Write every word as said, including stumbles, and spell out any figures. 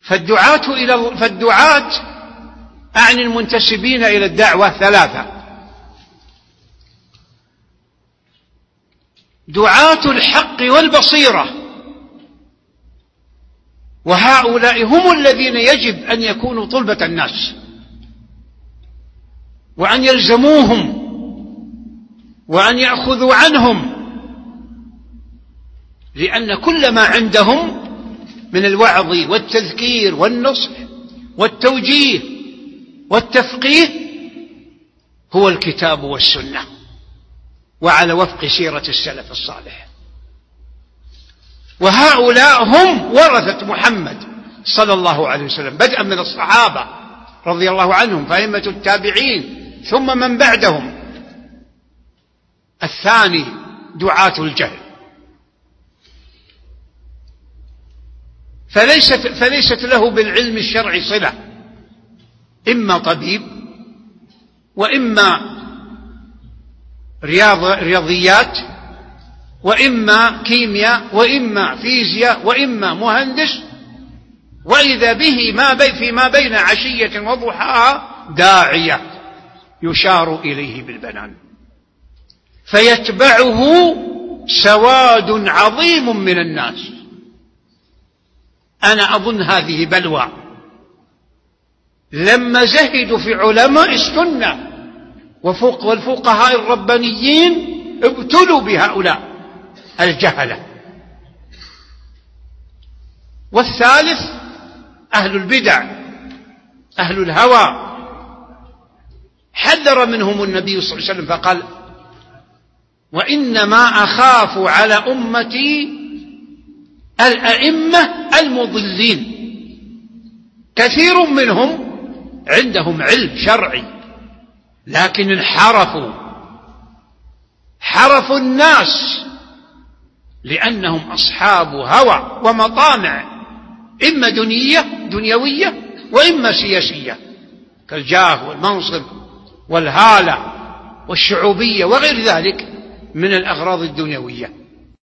فالدعاة إلى فالدعاة أعني المنتسبين إلى الدعوة ثلاثة: دعاة الحق والبصيرة، وهؤلاء هم الذين يجب أن يكونوا طلبة الناس وأن يلزموهم وأن يأخذوا عنهم، لأن كل ما عندهم من الوعظ والتذكير والنصح والتوجيه والتفقيه هو الكتاب والسنة، وعلى وفق سيرة السلف الصالح. وهؤلاء هم ورثة محمد صلى الله عليه وسلم، بدءا من الصحابة رضي الله عنهم، فأئمة التابعين، ثم من بعدهم. الثاني دعاة الجهل، فليست, فليست له بالعلم الشرعي صلة، إما طبيب وإما رياض رياضيات وإما كيمياء وإما فيزياء وإما مهندس، وإذا به ما بي فيما بين عشية وضحاها داعية يشار إليه بالبنان، فيتبعه سواد عظيم من الناس. أنا أظن هذه بلوى، لما زهدوا في علماء السنة وفوق والفقهاء الربانيين ابتلوا بهؤلاء الجهلة. والثالث أهل البدع، أهل الهوى، حذر منهم النبي صلى الله عليه وسلم فقال: وإنما أخاف على أمتي الأئمة المضلين. كثير منهم عندهم علم شرعي لكن انحرفوا، حرفوا الناس لأنهم أصحاب هوى ومطامع، إما دنية دنيوية وإما سياسية، كالجاه والمنصب والهالة والشعوبية وغير ذلك من الأغراض الدنيوية.